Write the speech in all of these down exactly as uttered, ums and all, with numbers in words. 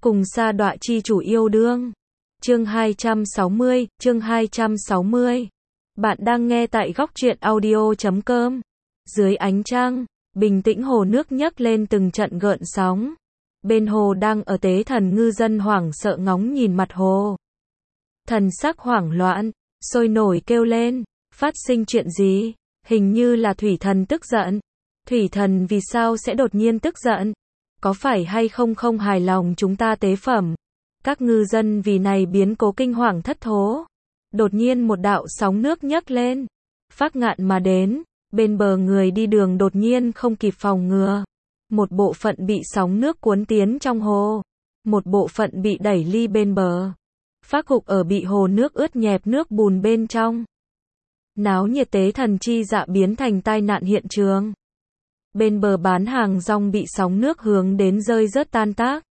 cùng sa đọa chi chủ yêu đương. Chương hai trăm sáu mươi, chương hai trăm sáu mươi. Bạn đang nghe tại góc truyện audio chấm com. Dưới ánh trăng, bình tĩnh hồ nước nhấc lên từng trận gợn sóng. Bên hồ đang ở tế thần ngư dân hoảng sợ ngóng nhìn mặt hồ. Thần sắc hoảng loạn, sôi nổi kêu lên, phát sinh chuyện gì? Hình như là thủy thần tức giận. Thủy thần vì sao sẽ đột nhiên tức giận? Có phải hay không không hài lòng chúng ta tế phẩm? Các ngư dân vì này biến cố kinh hoàng thất thố. Đột nhiên một đạo sóng nước nhấc lên, phác ngạn mà đến, bên bờ người đi đường đột nhiên không kịp phòng ngừa. Một bộ phận bị sóng nước cuốn tiến trong hồ, một bộ phận bị đẩy ly bên bờ. Phác gục ở bị hồ nước ướt nhẹp nước bùn bên trong. Náo nhiệt tế thần chi dạ biến thành tai nạn hiện trường. Bên bờ bán hàng rong bị sóng nước hướng đến rơi rớt tan tác.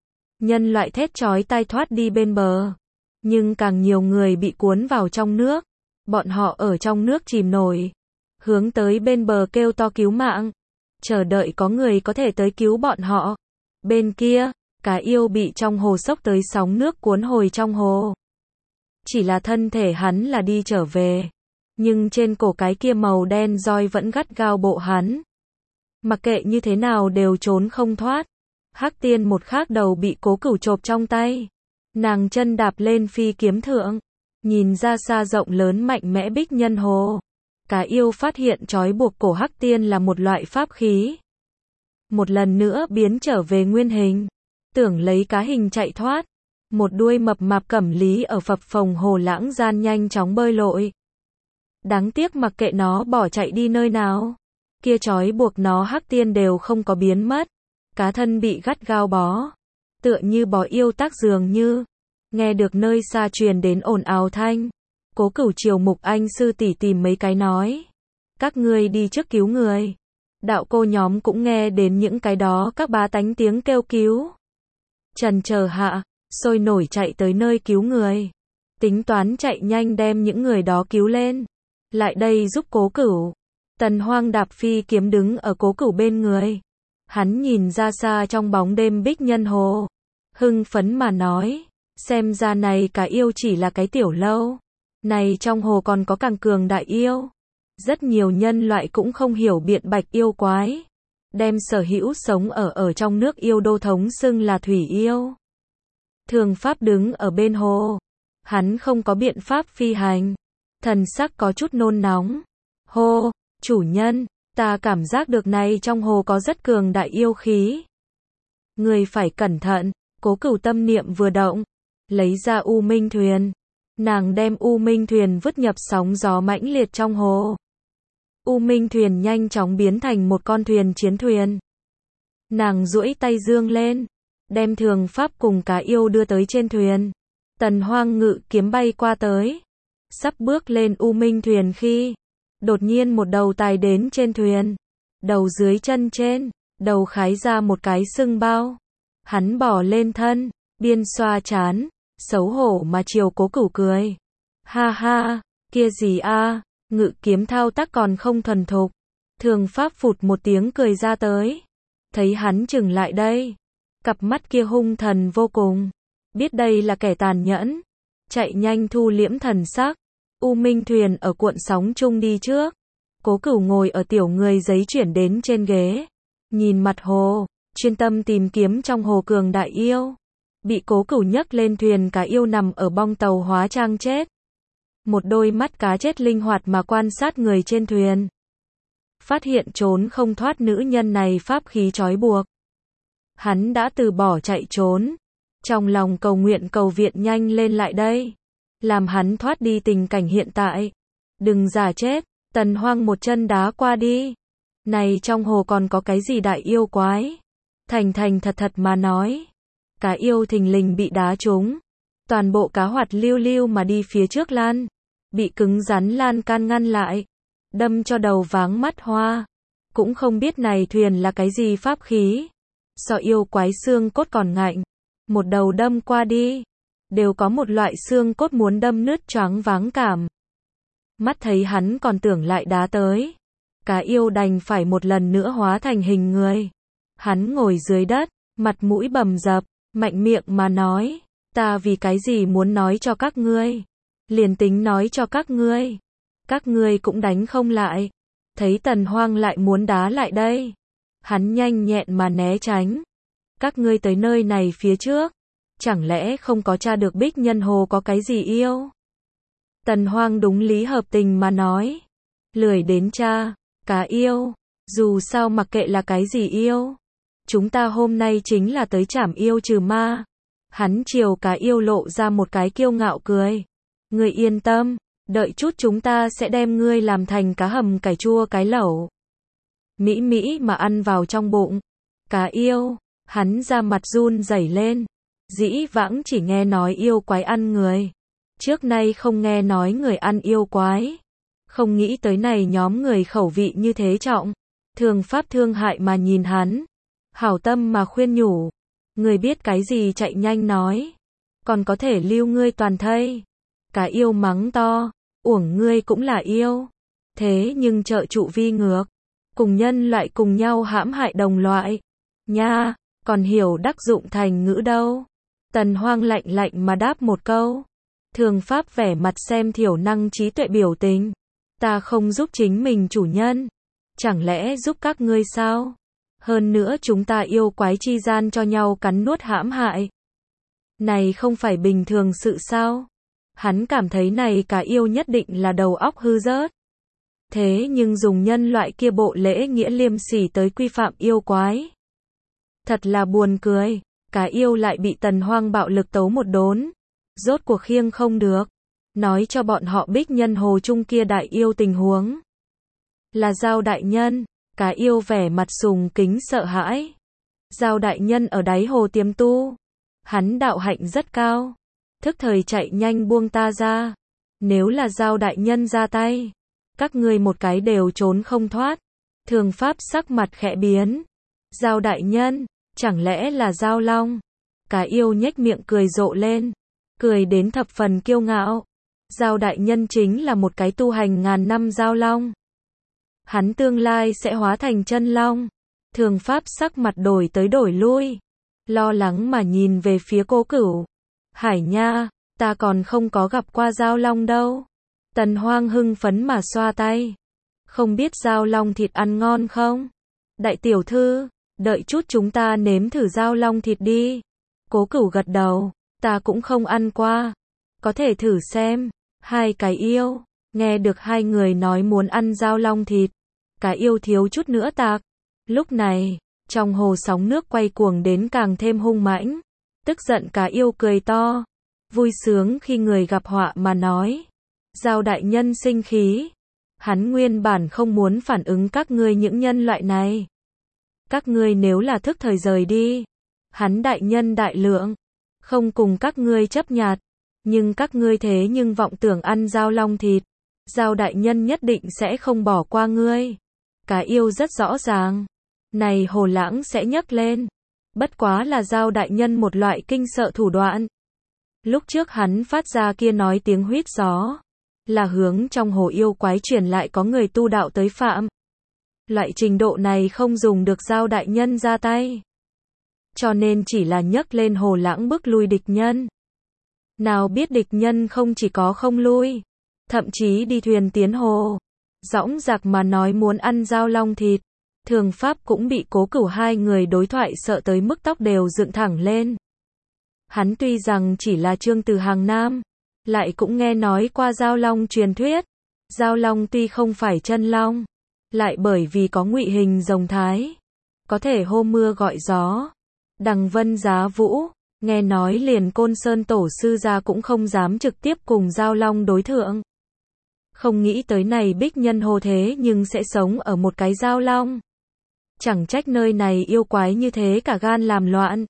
Nhân loại thét chói tai thoát đi bên bờ. Nhưng càng nhiều người bị cuốn vào trong nước. Bọn họ ở trong nước chìm nổi. Hướng tới bên bờ kêu to cứu mạng. Chờ đợi có người có thể tới cứu bọn họ. Bên kia, cá yêu bị trong hồ sốc tới sóng nước cuốn hồi trong hồ. Chỉ là thân thể hắn là đi trở về. Nhưng trên cổ cái kia màu đen roi vẫn gắt gao bộ hắn. Mặc kệ như thế nào đều trốn không thoát. Hắc tiên một khác đầu bị Cố Cửu chộp trong tay. Nàng chân đạp lên phi kiếm thượng. Nhìn ra xa rộng lớn mạnh mẽ bích nhân hồ. Cá yêu phát hiện trói buộc cổ hắc tiên là một loại pháp khí. Một lần nữa biến trở về nguyên hình. Tưởng lấy cá hình chạy thoát. Một đuôi mập mạp cẩm lý ở phập phồng hồ lãng gian nhanh chóng bơi lội. Đáng tiếc mặc kệ nó bỏ chạy đi nơi nào. Kia trói buộc nó hắc tiên đều không có biến mất. Cá thân bị gắt gao bó. Tựa như bó yêu tác dường như. Nghe được nơi xa truyền đến ồn ào thanh. Cố Cửu chiều Mục Anh sư tỷ tìm mấy cái nói. Các ngươi đi trước cứu người. Đạo cô nhóm cũng nghe đến những cái đó các bá tánh tiếng kêu cứu. Trần chờ hạ, sôi nổi chạy tới nơi cứu người. Tính toán chạy nhanh đem những người đó cứu lên. Lại đây giúp Cố Cửu. Tần Hoang đạp phi kiếm đứng ở Cố Cửu bên người. Hắn nhìn ra xa trong bóng đêm bích nhân hồ. Hưng phấn mà nói. Xem ra này cả yêu chỉ là cái tiểu lâu. Này trong hồ còn có càng cường đại yêu. Rất nhiều nhân loại cũng không hiểu biện bạch yêu quái. Đem sở hữu sống ở ở trong nước yêu đô thống xưng là thủy yêu. Thường Pháp đứng ở bên hồ. Hắn không có biện pháp phi hành. Thần sắc có chút nôn nóng. Hô, chủ nhân, ta cảm giác được này trong hồ có rất cường đại yêu khí. Người phải cẩn thận. Cố Cửu tâm niệm vừa động. Lấy ra U Minh thuyền. Nàng đem U Minh thuyền vứt nhập sóng gió mãnh liệt trong hồ. U Minh thuyền nhanh chóng biến thành một con thuyền chiến thuyền. Nàng duỗi tay dương lên. Đem Thường Pháp cùng cá yêu đưa tới trên thuyền. Tần Hoang ngự kiếm bay qua tới. Sắp bước lên U Minh thuyền khi. Đột nhiên một đầu tài đến trên thuyền. Đầu dưới chân trên. Đầu khái ra một cái sưng bao. Hắn bỏ lên thân. Biên xoa chán. Xấu hổ mà chiều Cố Cửu cười. Ha ha, kia gì a, ngự kiếm thao tác còn không thuần thục. Thường Pháp phụt một tiếng cười ra tới. Thấy hắn chừng lại đây. Cặp mắt kia hung thần vô cùng. Biết đây là kẻ tàn nhẫn. Chạy nhanh thu liễm thần sắc. U Minh thuyền ở cuộn sóng chung đi trước. Cố Cửu ngồi ở tiểu người giấy chuyển đến trên ghế. Nhìn mặt hồ, chuyên tâm tìm kiếm trong hồ cường đại yêu. Bị Cố Cửu nhấc lên thuyền cá yêu nằm ở bong tàu hóa trang chết. Một đôi mắt cá chết linh hoạt mà quan sát người trên thuyền. Phát hiện trốn không thoát nữ nhân này pháp khí trói buộc. Hắn đã từ bỏ chạy trốn. Trong lòng cầu nguyện cầu viện nhanh lên lại đây. Làm hắn thoát đi tình cảnh hiện tại. Đừng giả chết. Tần Hoang một chân đá qua đi. Này trong hồ còn có cái gì đại yêu quái? Thành thành thật thật mà nói. Cá yêu thình lình bị đá trúng. Toàn bộ cá hoạt lưu lưu mà đi phía trước lan. Bị cứng rắn lan can ngăn lại. Đâm cho đầu váng mắt hoa. Cũng không biết này thuyền là cái gì pháp khí. So yêu quái xương cốt còn ngạnh. Một đầu đâm qua đi. Đều có một loại xương cốt muốn đâm nứt choáng váng cảm. Mắt thấy hắn còn tưởng lại đá tới. Cá yêu đành phải một lần nữa hóa thành hình người. Hắn ngồi dưới đất. Mặt mũi bầm dập. mạnh miệng mà nói, ta vì cái gì muốn nói cho các ngươi, liền tính nói cho các ngươi, các ngươi cũng đánh không lại. Thấy Tần Hoang lại muốn đá lại đây, hắn nhanh nhẹn mà né tránh. Các ngươi tới nơi này phía trước, chẳng lẽ không có tra được Bích Nhân Hồ có cái gì yêu? Tần Hoang đúng lý hợp tình mà nói, lười đến tra, cá yêu, dù sao mặc kệ là cái gì yêu, chúng ta hôm nay chính là tới trảm yêu trừ ma. Hắn chiều cá yêu lộ ra một cái kiêu ngạo cười, ngươi yên tâm, đợi chút chúng ta sẽ đem ngươi làm thành cá hầm cải chua cái lẩu. Mỹ mỹ mà ăn vào trong bụng. Cá yêu, hắn ra mặt run rẩy lên. Dĩ vãng chỉ nghe nói yêu quái ăn người. Trước nay không nghe nói người ăn yêu quái. Không nghĩ tới này nhóm người khẩu vị như thế trọng. Thường pháp thương hại mà nhìn hắn. Hảo tâm mà khuyên nhủ. Người biết cái gì chạy nhanh nói. Còn có thể lưu ngươi toàn thây. Cá yêu mắng to. Uổng ngươi cũng là yêu. Thế nhưng trợ trụ vi ngược. Cùng nhân loại cùng nhau hãm hại đồng loại. Nha, còn hiểu đắc dụng thành ngữ đâu. Tần Hoang lạnh lạnh mà đáp một câu. Thường pháp vẻ mặt xem thiểu năng trí tuệ biểu tình. Ta không giúp chính mình chủ nhân. Chẳng lẽ giúp các ngươi sao? Hơn nữa chúng ta yêu quái chi gian cho nhau cắn nuốt hãm hại. Này không phải bình thường sự sao? Hắn cảm thấy này cả yêu nhất định là đầu óc hư rớt. Thế nhưng dùng nhân loại kia bộ lễ nghĩa liêm sỉ tới quy phạm yêu quái. Thật là buồn cười, cả yêu lại bị Tần Hoang bạo lực tấu một đốn. Rốt cuộc khiêng không được. Nói cho bọn họ Bích Nhân Hồ Trung kia đại yêu tình huống. Là Giao đại nhân, cả yêu vẻ mặt sùng kính sợ hãi. Giao đại nhân ở đáy hồ tiềm tu. Hắn đạo hạnh rất cao. Thức thời chạy nhanh buông ta ra. Nếu là Giao đại nhân ra tay, các ngươi một cái đều trốn không thoát. Thường pháp sắc mặt khẽ biến. Giao đại nhân, chẳng lẽ là Giao Long? Cả yêu nhếch miệng cười rộ lên. Cười đến thập phần kiêu ngạo. Giao đại nhân chính là một cái tu hành ngàn năm Giao Long. Hắn tương lai sẽ hóa thành chân long. Thường pháp sắc mặt đổi tới đổi lui. Lo lắng mà nhìn về phía Cố Cửu. Hải nha, ta còn không có gặp qua Giao Long đâu. Tần Hoang hưng phấn mà xoa tay. Không biết Giao Long thịt ăn ngon không? Đại tiểu thư, đợi chút chúng ta nếm thử Giao Long thịt đi. Cố Cửu gật đầu, ta cũng không ăn qua. Có thể thử xem. Hai cái yêu, nghe được hai người nói muốn ăn Giao Long thịt. Cái yêu thiếu chút nữa tạc. Lúc này, trong hồ sóng nước quay cuồng đến càng thêm hung mãnh. Tức giận cá yêu cười to. Vui sướng khi người gặp họa mà nói. Giao đại nhân sinh khí. Hắn nguyên bản không muốn phản ứng các ngươi những nhân loại này. Các ngươi nếu là thức thời rời đi. Hắn đại nhân đại lượng. Không cùng các ngươi chấp nhặt. Nhưng các ngươi thế nhưng vọng tưởng ăn Giao Long thịt. Giao đại nhân nhất định sẽ không bỏ qua ngươi. Cá yêu rất rõ ràng. Này hồ lãng sẽ nhấc lên. Bất quá là Giao đại nhân một loại kinh sợ thủ đoạn. Lúc trước hắn phát ra kia nói tiếng huýt gió. Là hướng trong hồ yêu quái truyền lại có người tu đạo tới phạm. Loại trình độ này không dùng được Giao đại nhân ra tay. Cho nên chỉ là nhấc lên hồ lãng bức lui địch nhân. Nào biết địch nhân không chỉ có không lui. Thậm chí đi thuyền tiến hồ. Dõng dạc mà nói muốn ăn Giao Long thịt. Thường pháp cũng bị Cố Cửu hai người đối thoại sợ tới mức tóc đều dựng thẳng lên. Hắn tuy rằng chỉ là Trương từ hàng Nam. Lại cũng nghe nói qua Giao Long truyền thuyết. Giao Long tuy không phải chân long. Lại bởi vì có ngụy hình rồng thái. Có thể hô mưa gọi gió. Đằng vân giá vũ. Nghe nói liền Côn Sơn tổ sư gia cũng không dám trực tiếp cùng Giao Long đối thượng. Không nghĩ tới này Bích Nhân Hồ thế nhưng sẽ sống ở một cái Giao Long. Chẳng trách nơi này yêu quái như thế cả gan làm loạn.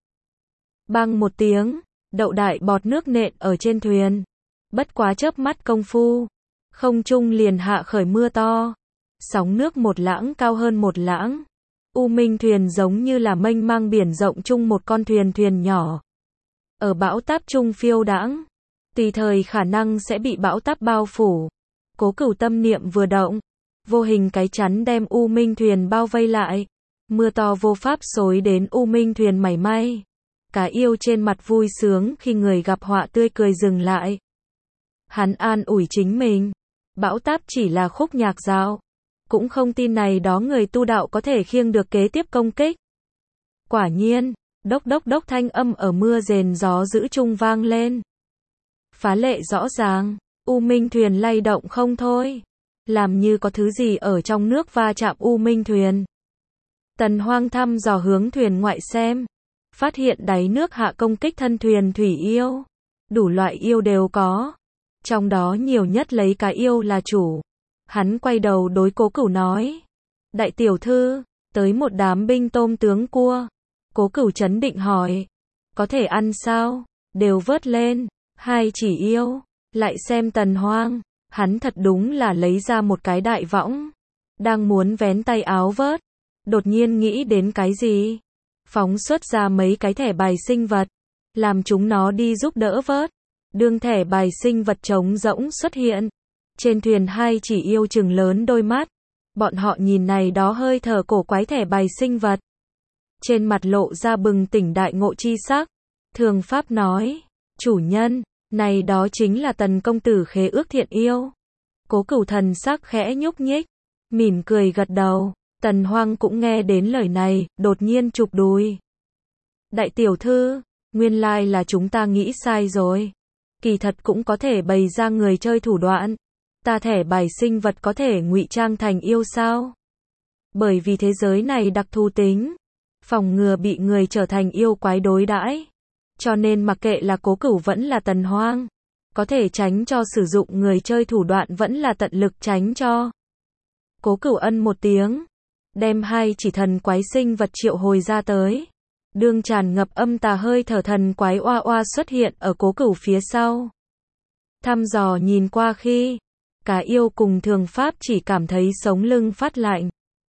Bang một tiếng, đậu đại bọt nước nện ở trên thuyền. Bất quá chớp mắt công phu. Không trung liền hạ khởi mưa to. Sóng nước một lãng cao hơn một lãng. U minh thuyền giống như là mênh mang biển rộng chung một con thuyền thuyền nhỏ. Ở bão táp trung phiêu đãng. Tùy thời khả năng sẽ bị bão táp bao phủ. Cố Cửu tâm niệm vừa động. Vô hình cái chắn đem U minh thuyền bao vây lại. Mưa to vô pháp xối đến U minh thuyền mảy may. Cá yêu trên mặt vui sướng khi người gặp họa tươi cười dừng lại. Hắn an ủi chính mình. Bão táp chỉ là khúc nhạc dạo. Cũng không tin này đó người tu đạo có thể khiêng được kế tiếp công kích. Quả nhiên, đốc đốc đốc thanh âm ở mưa rền gió dữ trung vang lên. Phá lệ rõ ràng, U Minh thuyền lay động không thôi. Làm như có thứ gì ở trong nước va chạm U Minh thuyền. Tần Hoang thăm dò hướng thuyền ngoại xem. Phát hiện đáy nước hạ công kích thân thuyền thủy yêu. Đủ loại yêu đều có. Trong đó nhiều nhất lấy cá yêu là chủ. Hắn quay đầu đối Cố Cửu nói. Đại tiểu thư, tới một đám binh tôm tướng cua. Cố Cửu trấn định hỏi. Có thể ăn sao? Đều vớt lên. Hai chỉ yêu. Lại xem Tần Hoang. Hắn thật đúng là lấy ra một cái đại võng. Đang muốn vén tay áo vớt. Đột nhiên nghĩ đến cái gì? Phóng xuất ra mấy cái thẻ bài sinh vật. Làm chúng nó đi giúp đỡ vớt. Đương thẻ bài sinh vật trống rỗng xuất hiện. Trên thuyền hai chỉ yêu trừng lớn đôi mắt. Bọn họ nhìn này đó hơi thở cổ quái thẻ bài sinh vật. Trên mặt lộ ra bừng tỉnh đại ngộ chi sắc. Thường Pháp nói. Chủ nhân, này đó chính là Tần công tử khế ước thiện yêu. Cố Cửu thần sắc khẽ nhúc nhích. Mỉm cười gật đầu. Tần Hoang cũng nghe đến lời này, đột nhiên chụp đùi. Đại tiểu thư, nguyên lai là chúng ta nghĩ sai rồi. Kỳ thật cũng có thể bày ra người chơi thủ đoạn. Ta thẻ bài sinh vật có thể ngụy trang thành yêu sao? Bởi vì thế giới này đặc thù tính. Phòng ngừa bị người trở thành yêu quái đối đãi. Cho nên mặc kệ là Cố Cửu vẫn là Tần Hoang. Có thể tránh cho sử dụng người chơi thủ đoạn vẫn là tận lực tránh cho. Cố Cửu ân một tiếng. Đem hai chỉ thần quái sinh vật triệu hồi ra tới. Đương tràn ngập âm tà hơi thở thần quái oa oa xuất hiện ở Cố Cửu phía sau. Thăm dò nhìn qua khi, Cá yêu cùng Thường Pháp chỉ cảm thấy sống lưng phát lạnh.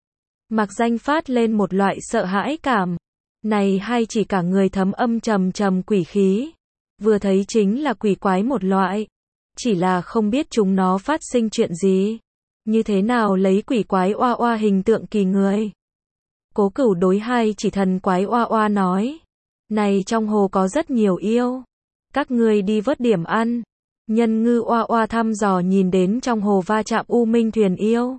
Mạc Danh phát lên một loại sợ hãi cảm. Này hai chỉ cả người thấm âm trầm trầm quỷ khí. Vừa thấy chính là quỷ quái một loại. Chỉ là không biết chúng nó phát sinh chuyện gì. Như thế nào lấy quỷ quái oa oa hình tượng kỳ người. Cố Cửu đối hai chỉ thần quái oa oa nói. Này trong hồ có rất nhiều yêu. Các ngươi đi vớt điểm ăn. Nhân ngư oa oa thăm dò nhìn đến trong hồ va chạm U Minh thuyền yêu.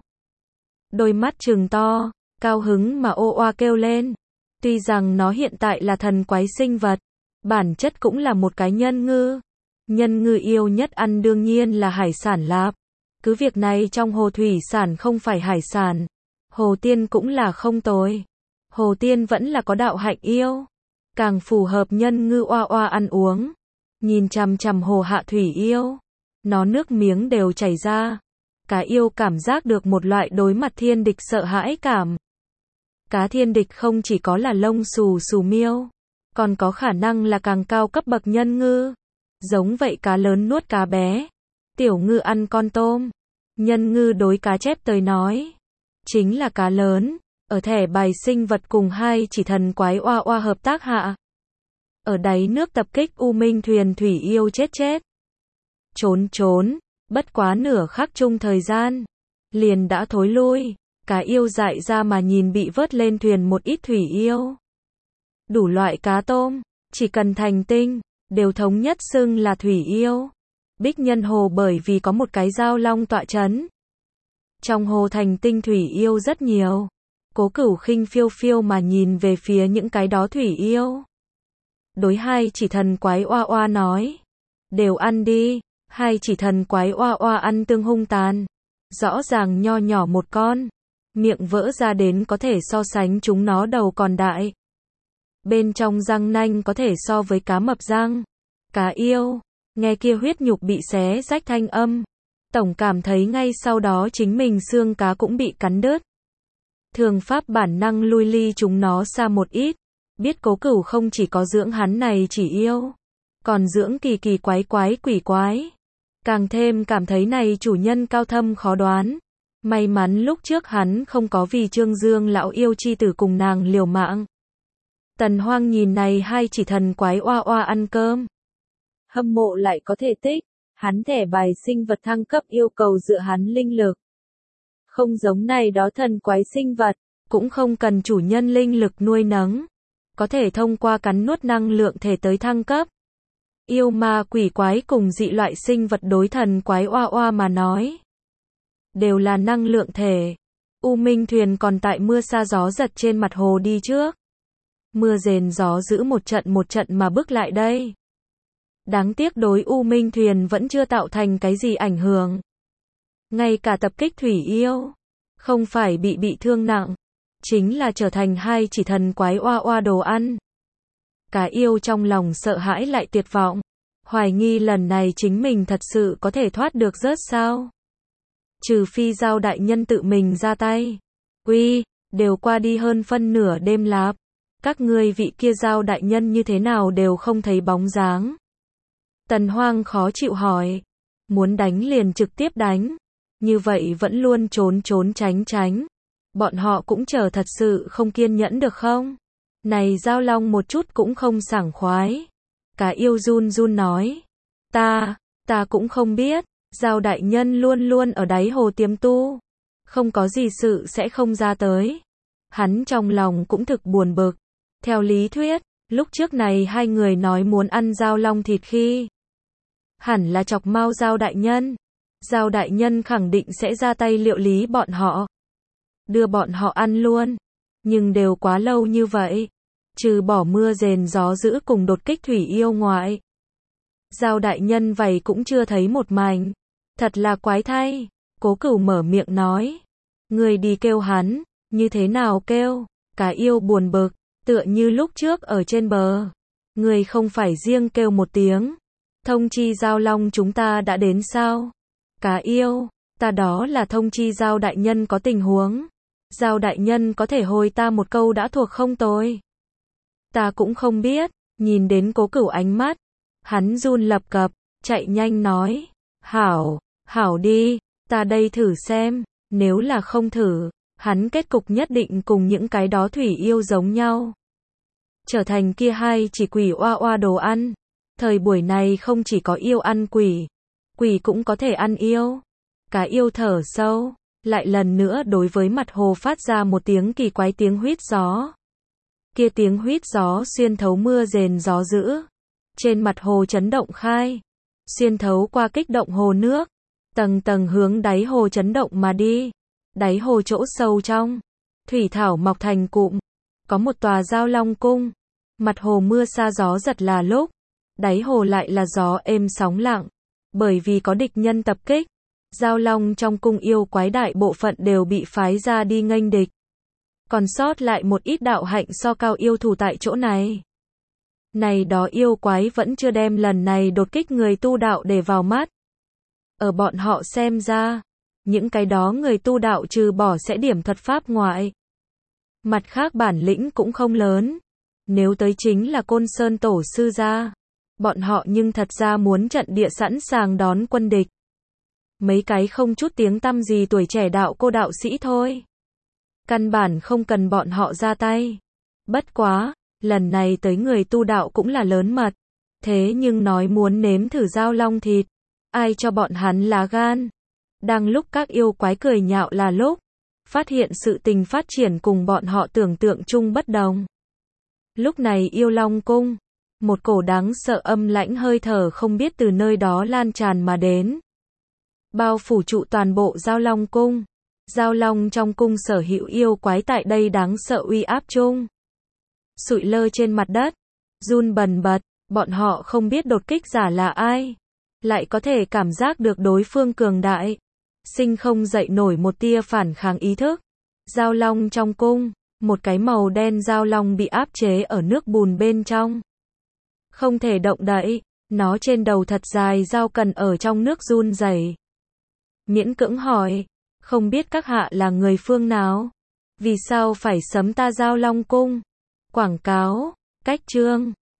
Đôi mắt trừng to, cao hứng mà ô oa kêu lên. Tuy rằng nó hiện tại là thần quái sinh vật. Bản chất cũng là một cái nhân ngư. Nhân ngư yêu nhất ăn đương nhiên là hải sản lạp. Cứ việc này trong hồ thủy sản không phải hải sản. Hồ tiên cũng là không tồi. Hồ tiên vẫn là có đạo hạnh yêu. Càng phù hợp nhân ngư oa oa ăn uống. Nhìn chằm chằm hồ hạ thủy yêu. Nó nước miếng đều chảy ra. Cá yêu cảm giác được một loại đối mặt thiên địch sợ hãi cảm. Cá thiên địch không chỉ có là lông xù xù miêu. Còn có khả năng là càng cao cấp bậc nhân ngư. Giống vậy cá lớn nuốt cá bé. Tiểu ngư ăn con tôm. Nhân ngư đối cá chép tới nói. Chính là cá lớn. Ở thẻ bài sinh vật cùng hai chỉ thần quái oa oa hợp tác hạ. Ở đáy nước tập kích U Minh thuyền thủy yêu chết chết. Trốn trốn. Bất quá nửa khắc chung thời gian. Liền đã thối lui. Cá yêu dại ra mà nhìn bị vớt lên thuyền một ít thủy yêu. Đủ loại cá tôm. Chỉ cần thành tinh. Đều thống nhất xưng là thủy yêu. Bích Nhân Hồ bởi vì có một cái giao long tọa chấn. Trong hồ thành tinh thủy yêu rất nhiều. Cố Cửu khinh phiêu phiêu mà nhìn về phía những cái đó thủy yêu. Đối hai chỉ thần quái oa oa nói. Đều ăn đi. Hai chỉ thần quái oa oa ăn tương hung tàn. Rõ ràng nho nhỏ một con. Miệng vỡ ra đến có thể so sánh chúng nó đầu còn đại. Bên trong răng nanh có thể so với cá mập răng. Cá yêu. Nghe kia huyết nhục bị xé rách thanh âm. Tổng cảm thấy ngay sau đó chính mình xương cá cũng bị cắn đứt. Thường Pháp bản năng lui ly chúng nó xa một ít. Biết Cố Cửu không chỉ có dưỡng hắn này chỉ yêu. Còn dưỡng kỳ kỳ quái quái quỷ quái. Càng thêm cảm thấy này chủ nhân cao thâm khó đoán. May mắn lúc trước hắn không có vì Trương Dương lão yêu chi tử cùng nàng liều mạng. Tần Hoang nhìn này hai chỉ thần quái oa oa ăn cơm. Hâm mộ lại có thể tích. Hắn thẻ bài sinh vật thăng cấp yêu cầu dựa hắn linh lực. Không giống này đó thần quái sinh vật. Cũng không cần chủ nhân linh lực nuôi nấng. có thể thông qua cắn nuốt năng lượng thể tới thăng cấp. Yêu ma quỷ quái cùng dị loại sinh vật đối thần quái oa oa mà nói, đều là năng lượng thể. U Minh thuyền còn tại mưa sa gió giật trên mặt hồ đi trước. Mưa rền gió dữ một trận một trận mà bước lại đây. Đáng tiếc đối U Minh thuyền vẫn chưa tạo thành cái gì ảnh hưởng. Ngay cả tập kích thủy yêu, không phải bị bị thương nặng, chính là trở thành hai chỉ thần quái oa oa đồ ăn. Cá yêu trong lòng sợ hãi lại tuyệt vọng, hoài nghi lần này chính mình thật sự có thể thoát được rớt sao. Trừ phi Giao đại nhân tự mình ra tay. Uy, đều qua đi hơn phân nửa đêm lạp. Các ngươi vị kia Giao đại nhân như thế nào đều không thấy bóng dáng. Tần Hoang khó chịu hỏi. Muốn đánh liền trực tiếp đánh. Như vậy vẫn luôn trốn trốn tránh tránh. Bọn họ cũng chờ thật sự không kiên nhẫn được không? Này Giao Long một chút cũng không sảng khoái. Cá yêu run run nói. Ta, ta cũng không biết. Giao đại nhân luôn luôn ở đáy hồ tiềm tu. Không có gì sự sẽ không ra tới. Hắn trong lòng cũng thực buồn bực. Theo lý thuyết, lúc trước này hai người nói muốn ăn Giao Long thịt khi. Hẳn là chọc mau Giao đại nhân. Giao đại nhân khẳng định sẽ ra tay liệu lý bọn họ. Đưa bọn họ ăn luôn. Nhưng đều quá lâu như vậy. Trừ bỏ mưa rền gió dữ cùng đột kích thủy yêu ngoại. Giao đại nhân vậy cũng chưa thấy một mảnh. Thật là quái thay. Cố Cửu mở miệng nói. Người đi kêu hắn. Như thế nào kêu? Cá yêu buồn bực. Tựa như lúc trước ở trên bờ. Người không phải riêng kêu một tiếng. Thông chi Giao Long chúng ta đã đến sao? Cá yêu. Ta đó là thông chi Giao đại nhân có tình huống. Giao đại nhân có thể hồi ta một câu đã thuộc không tôi? Ta cũng không biết. Nhìn đến Cố Cửu ánh mắt. Hắn run lập cập. Chạy nhanh nói. Hảo, hảo đi. Ta đây thử xem. Nếu là không thử. Hắn kết cục nhất định cùng những cái đó thủy yêu giống nhau. Trở thành kia hai chỉ quỷ oa oa đồ ăn. Thời buổi này không chỉ có yêu ăn quỷ. Quỷ cũng có thể ăn yêu. Cá yêu thở sâu. Lại lần nữa đối với mặt hồ phát ra một tiếng kỳ quái tiếng huýt gió. Kia tiếng huýt gió xuyên thấu mưa rền gió dữ. Trên mặt hồ chấn động khai. Xuyên thấu qua kích động hồ nước. Tầng tầng hướng đáy hồ chấn động mà đi. Đáy hồ chỗ sâu trong. Thủy thảo mọc thành cụm. Có một tòa Giao Long cung. Mặt hồ mưa sa gió giật là lúc. Đáy hồ lại là gió êm sóng lặng. Bởi vì có địch nhân tập kích. Giao Long trong cung yêu quái đại bộ phận đều bị phái ra đi nghênh địch. Còn sót lại một ít đạo hạnh so cao yêu thủ tại chỗ này. Này đó yêu quái vẫn chưa đem lần này đột kích người tu đạo để vào mắt. Ở bọn họ xem ra, những cái đó người tu đạo trừ bỏ sẽ điểm thuật pháp ngoại. Mặt khác bản lĩnh cũng không lớn. Nếu tới chính là Côn Sơn tổ sư gia. Bọn họ nhưng thật ra muốn trận địa sẵn sàng đón quân địch. Mấy cái không chút tiếng tăm gì tuổi trẻ đạo cô đạo sĩ thôi. Căn bản không cần bọn họ ra tay. Bất quá, lần này tới người tu đạo cũng là lớn mật. Thế nhưng nói muốn nếm thử Giao Long thịt. Ai cho bọn hắn lá gan. Đang lúc các yêu quái cười nhạo là lúc. Phát hiện sự tình phát triển cùng bọn họ tưởng tượng chung bất đồng. Lúc này yêu Long cung. Một cổ đáng sợ âm lãnh hơi thở không biết từ nơi đó lan tràn mà đến. Bao phủ trụ toàn bộ Giao Long cung. Giao Long trong cung sở hữu yêu quái tại đây đáng sợ uy áp chung. Sụi lơ trên mặt đất. Run bần bật. Bọn họ không biết đột kích giả là ai. Lại có thể cảm giác được đối phương cường đại. Sinh không dậy nổi một tia phản kháng ý thức. Giao Long trong cung. Một cái màu đen Giao Long bị áp chế ở nước bùn bên trong. Không thể động đậy. Nó trên đầu thật dài dao cần ở trong nước run rẩy. Miễn cưỡng hỏi. Không biết các hạ là người phương nào? Vì sao phải sấm ta Giao Long cung? Quảng cáo. Cách chương.